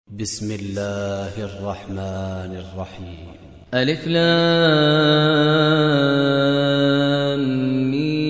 بسم الله الرحمن الرحيم. ألف لام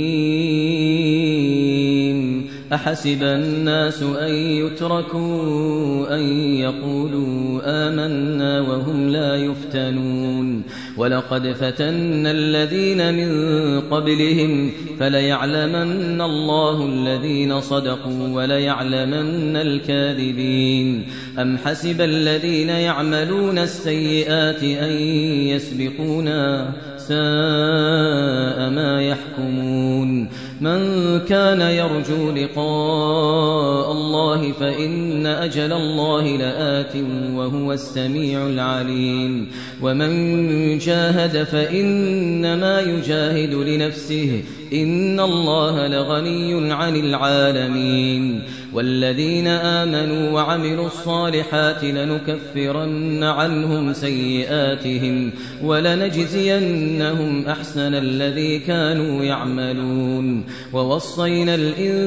ميم. أحسب الناس أن يتركوا أن يقولوا آمنا وهم لا يفتنون ولقد فتنا الذين من قبلهم فليعلمن الله الذين صدقوا وليعلمن الكاذبين. أم حسب الذين يعملون السيئات أن يسبقونا ساء ما يحكمون. من كان يرجو لقاء الله فإن أجل الله لآت وهو السميع العليم. ومن جاهد فإنما يجاهد لنفسه إن الله لغني عن العالمين. والذين آمنوا وعملوا الصالحات لنكفرن عنهم سيئاتهم ولنجزينهم أحسن الذي كانوا يعملون. ووصينا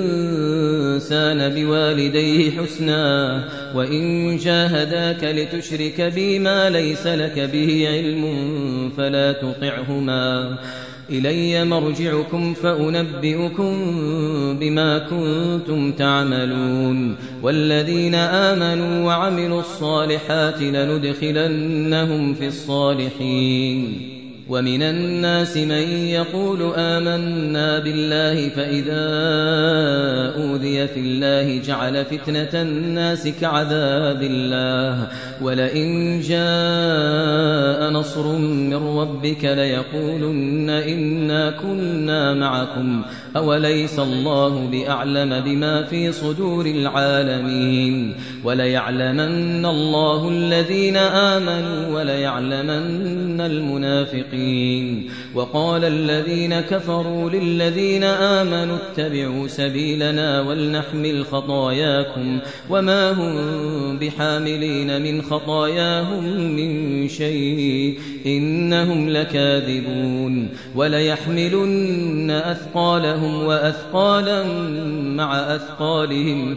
الإنسان بوالديه حسنا وإن جاهداك لتشرك بي ما ليس لك به علم فلا تطعهما إلي مرجعكم فأنبئكم بما كنتم تعملون. والذين آمنوا وعملوا الصالحات لندخلنهم في الصالحين. ومن الناس من يقول آمنا بالله فإذا أوذي في الله جعل فتنة الناس كعذاب الله ولئن جاء نصر من ربك ليقولن إنا كنا معكم أوليس الله بأعلم بما في صدور العالمين. وليعلمن الله الذين آمنوا وليعلمن المنافقين. وقال الذين كفروا للذين آمنوا اتبعوا سبيلنا ولنحمل خطاياكم وما هم بحاملين من خطاياهم من شيء إنهم لكاذبون. وليحملن أثقالهم وأثقالا مع أثقالهم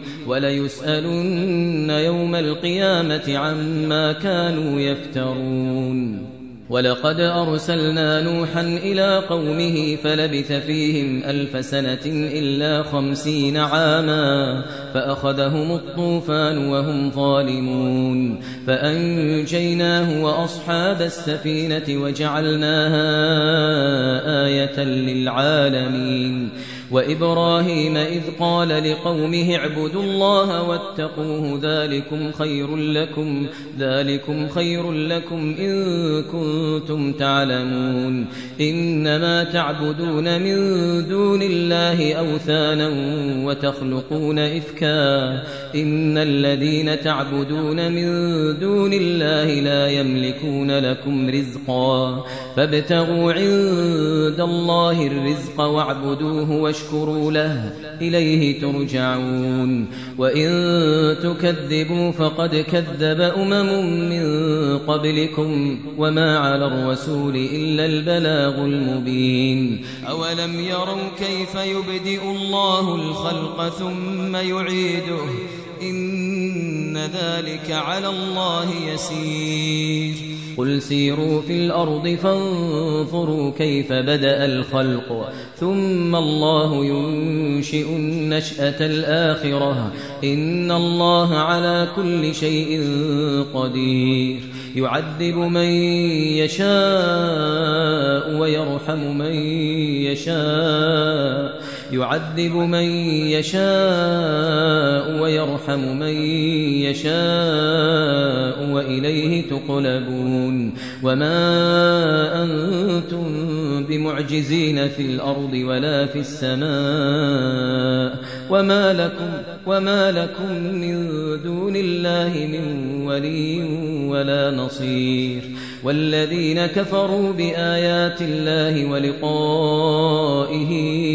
وليسألن يوم القيامة عما كانوا يفترون. ولقد أرسلنا نوحا إلى قومه فلبث فيهم 1000 سنة إلا 50 عاما فأخذهم الطوفان وهم ظالمون فأنجيناه وأصحاب السفينة وجعلناها آية للعالمين. وإبراهيم إذ قال لقومه اعبدوا الله واتقوه ذلكم خير لكم إن كنتم تعلمون. إنما تعبدون من دون الله أوثانا وتخلقون إفكا إن الذين تعبدون من دون الله لا يملكون لكم رزقا فابتغوا عند الله الرزق واعبدوه واشكروا له إليه ترجعون. وإن تكذبوا فقد كذب من قبلكم وما على الرسول إلا البلاغ المبين. أولم يروا كيف يبدئ الله الخلق ثم يعيده إن ذلك على الله يسير. قل سيروا في الأرض فانظروا كيف بدأ الخلق ثم الله ينشئ النشأة الآخرة إن الله على كل شيء قدير. يعذب من يشاء ويرحم من يشاء ويرحم من يشاء وإليه تقلبون. وما أنتم بمعجزين في الأرض ولا في السماء وما لكم من دون الله من ولي ولا نصير. والذين كفروا بآيات الله ولقائه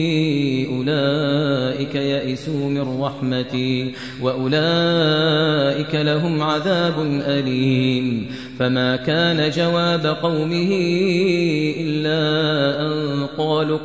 أولئك يئسوا من رحمتي وأولئك لهم عذاب أليم. فما كان جواب قومه إلا أن قالوا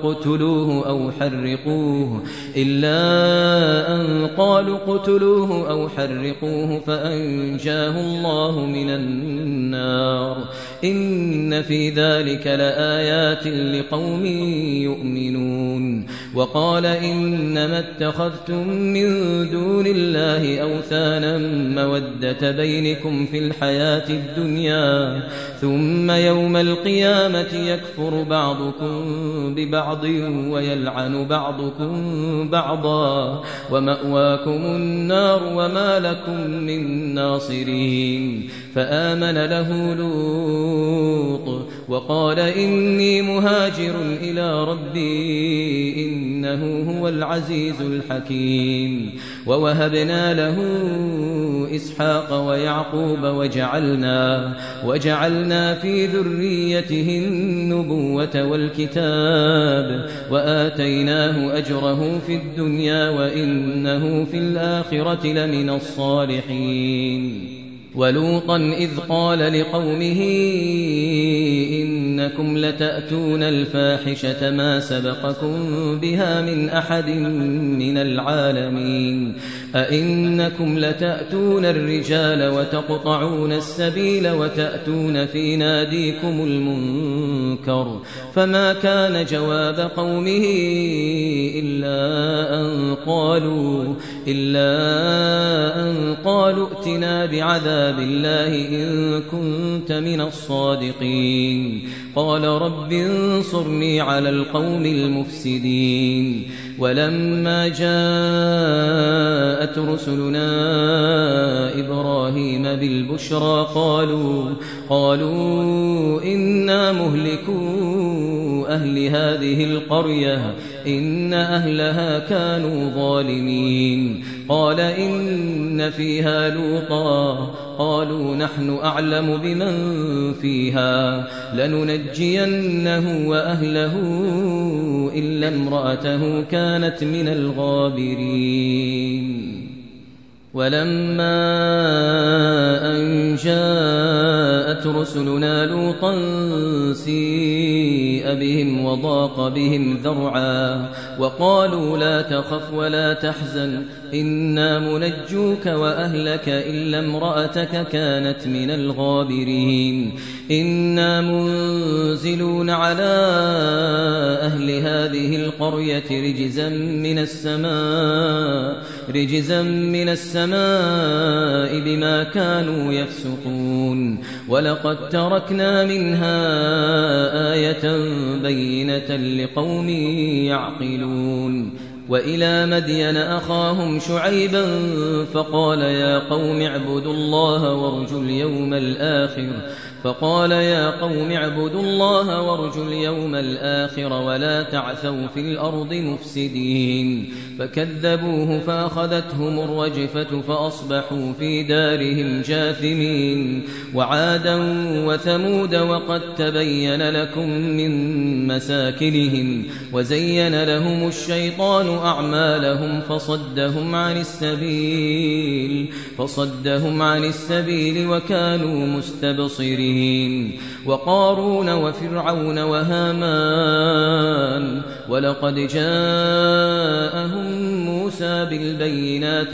اقتلوه أو حرقوه فأنجاه الله من النار إن في ذلك لآيات لقوم يؤمنون وقال إنما اتخذتم من دون الله أوثانا مودة بينكم في الحياة الدنيا ثم يوم القيامة يكفر بعضكم ببعض ويلعن بعضكم بعضا ومأواكم النار وما لكم من ناصرين فآمن له لوط وقال إني مهاجر إلى ربي إنه هو العزيز الحكيم ووهبنا له إسحاق ويعقوب وجعلنا في ذريته النبوة والكتاب وآتيناه أجره في الدنيا وإنه في الآخرة لمن الصالحين ولوطا إذ قال لقومه إنكم لتأتون الفاحشة ما سبقكم بها من أحد من العالمين أئنكم لتأتون الرجال وتقطعون السبيل وتأتون في ناديكم المنكر فما كان جواب قومه إلا أن قالوا ائتنا بعذاب الله إن كنت من الصادقين قال رب انصرني على القوم المفسدين ولما جاءت رسلنا إبراهيم بالبشرى قالوا إنا مهلكو أهل هذه القرية إن أهلها كانوا ظالمين قال إن فيها لوطا قالوا نحن أعلم بمن فيها لننجينه وأهله إلا امرأته كانت من الغابرين ولما أن جاءت رسلنا لوطا سيء بهم وضاق بهم ذرعا وقالوا لا تخف ولا تحزن إنا منجوك وأهلك إلا امرأتك كانت من الغابرين إنا منزلون على أهل هذه القرية رجزا من السماء بما كانوا يفسقون ولقد تركنا منها آية بينة لقوم يعقلون وإلى مدين أخاهم شعيبا فقال يا قوم اعبدوا الله وارجوا اليوم الآخر ولا تعثوا في الأرض مفسدين فكذبوه فأخذتهم الرجفة فأصبحوا في دارهم جاثمين وعادا وثمود وقد تبين لكم من مساكنهم وزين لهم الشيطان أعمالهم فصدهم عن السبيل وكانوا مستبصرين وقارون وفرعون وهامان ولقد جاءهم موسى بالبينات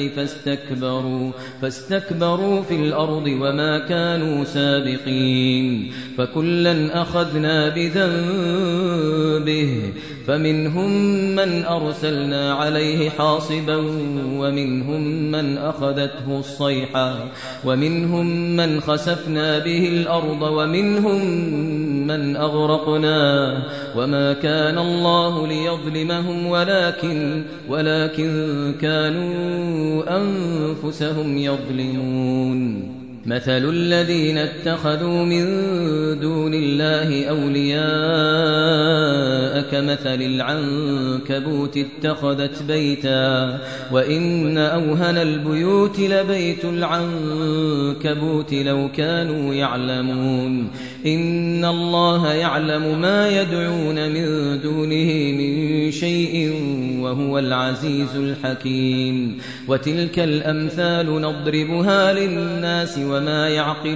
فاستكبروا في الأرض وما كانوا سابقين فكلا أخذنا بذنبه فمنهم من أرسلنا عليه حاصبا ومنهم من أخذته الصيحة ومنهم من خسفنا به الأرض ومنهم من أغرقنا وما كان الله ليظلمهم ولكن كانوا أنفسهم يظلمون مثل الذين اتخذوا من دون الله أولياء كمثل العنكبوت اتخذت بيتا وإن أوهن البيوت لبيت العنكبوت لو كانوا يعلمون إن الله يعلم ما يدعون من دونه من شيء وهو العزيز الحكيم وتلك الأمثال نضربها للناس وما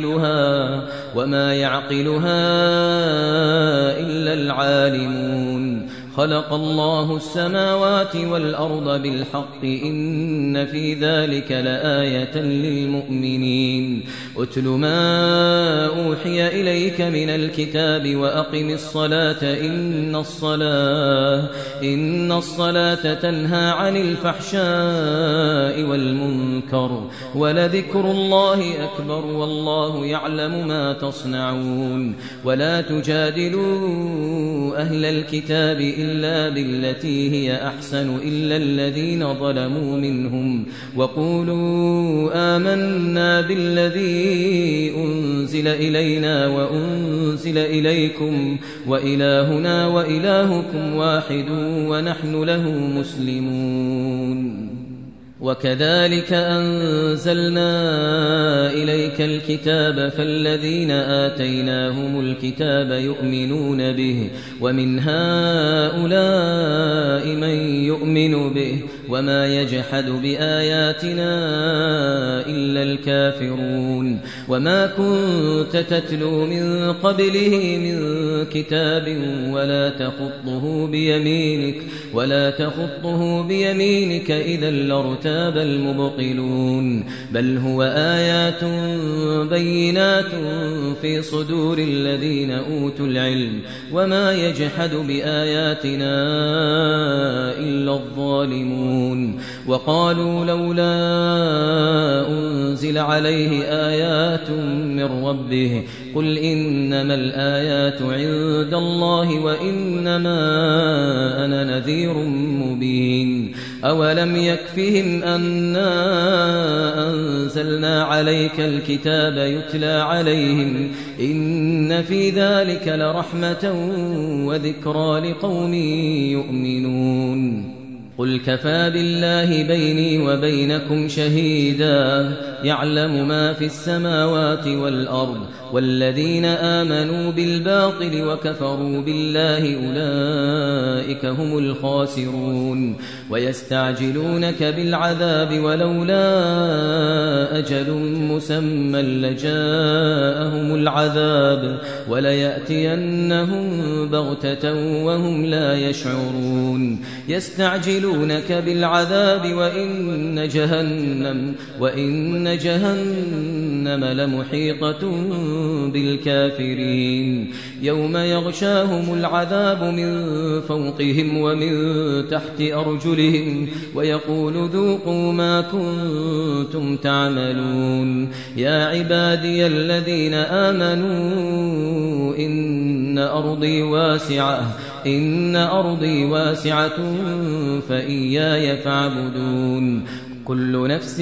يعقلها إلا العالمون خلق الله السماوات والأرض بالحق إن في ذلك لآية للمؤمنين أتل ما أوحي إليك من الكتاب وأقم الصلاة إن الصلاة تنهى عن الفحشاء والمنكر ولذكر الله أكبر والله يعلم ما تصنعون ولا تجادلوا أهل الكتاب إلا بالتي هي أحسن إلا الذين ظلموا منهم وقولوا آمنا بالذي أنزل إلينا وأنزل إليكم وإلهنا وإلهكم واحد ونحن له مسلمون وكذلك أنزلنا إليك الكتاب فالذين آتيناهم الكتاب يؤمنون به ومن هؤلاء من يؤمن به وما يجحد بآياتنا إلا الكافرون وما كنت تتلو من قبله من كتاب ولا تخطه بيمينك إذا لارتاب المبطلون بل هو آيات بينات في صدور الذين أوتوا العلم وما يجحد بآياتنا إلا الظالمون وقالوا لولا أنزل عليه آيات من ربه قل إنما الآيات عند الله وإنما أنا نذير مبين أولم يكفهم أنا أنزلنا عليك الكتاب يتلى عليهم إن في ذلك لرحمة وذكرى لقوم يؤمنون قل كفى بالله بيني وبينكم شهيدا يعلم ما في السماوات والأرض والذين آمنوا بالباطل وكفروا بالله أولئك هم الخاسرون ويستعجلونك بالعذاب ولولا أجل مسمى لجاءهم العذاب وليأتينهم بغتة وهم لا يشعرون يستعجلونك بالعذاب وإن جهنم لمحيطة بالكافرين يوم يغشاهم العذاب من فوقهم ومن تحت أرجلهم ويقول ذوقوا ما كنتم تعملون يا عبادي الذين آمنوا إن أرضي واسعة فإياي فاعبدون كل نفس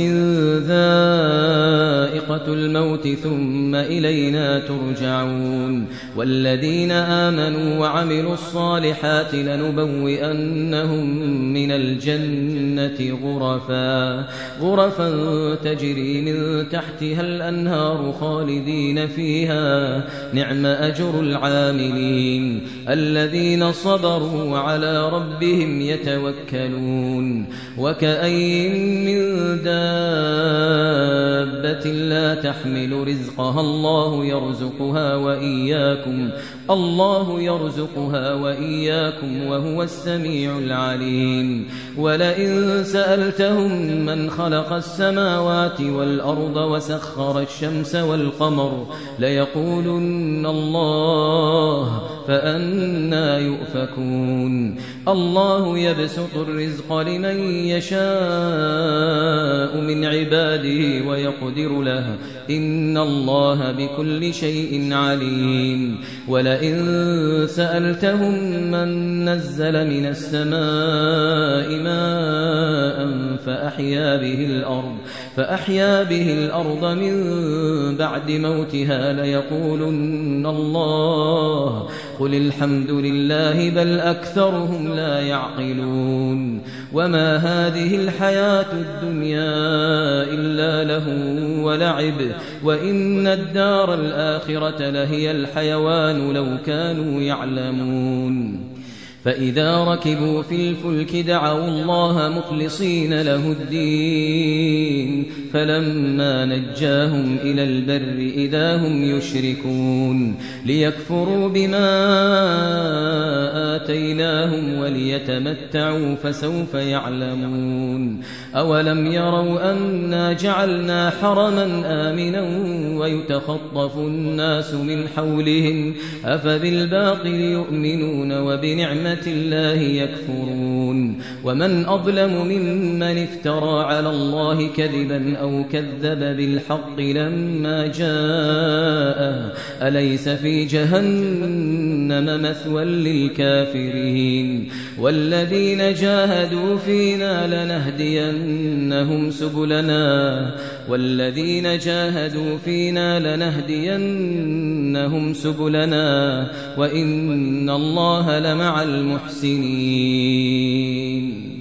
ذائقة الموت ثم إلينا ترجعون والذين آمنوا وعملوا الصالحات لنبوئنهم من الجنة غرفا تجري من تحتها الأنهار خالدين فيها نعم أجر العاملين الذين صبروا وعلى ربهم يتوكلون وكأين من دابة لا تحمل رزقها الله يرزقها وإياكم وهو السميع العليم ولئن سألتهم من خلق السماوات والأرض وسخر الشمس والقمر ليقولن الله فأنى يؤفكون الله يبسط الرزق لمن يشاء من عباده ويقدر له إن الله بكل شيء عليم ولئن سألتهم من نزل من السماء ماء فأحيا به الأرض من بعد موتها ليقولن الله قل الحمد لله بل أكثرهم لا يعقلون وما هذه الحياة الدنيا إلا لهو ولعب وإن الدار الآخرة لهي الحيوان لو كانوا يعلمون فإذا ركبوا في الفلك دعوا الله مخلصين له الدين فلما نجاهم إلى البر إذا هم يشركون ليكفروا بما آتيناهم وليتمتعوا فسوف يعلمون أولم يروا أنا جعلنا حرما آمنا ويتخطف الناس من حولهم أفبالباطل يؤمنون وبنعمة الله يكفرون ومن أظلم ممن افترى على الله كذبا أو كذب بالحق لما جاءه أليس في جهنم مثوى للكافرين والذين جاهدوا فينا لنهدينهم سبلنا وإن الله لمع المحسنين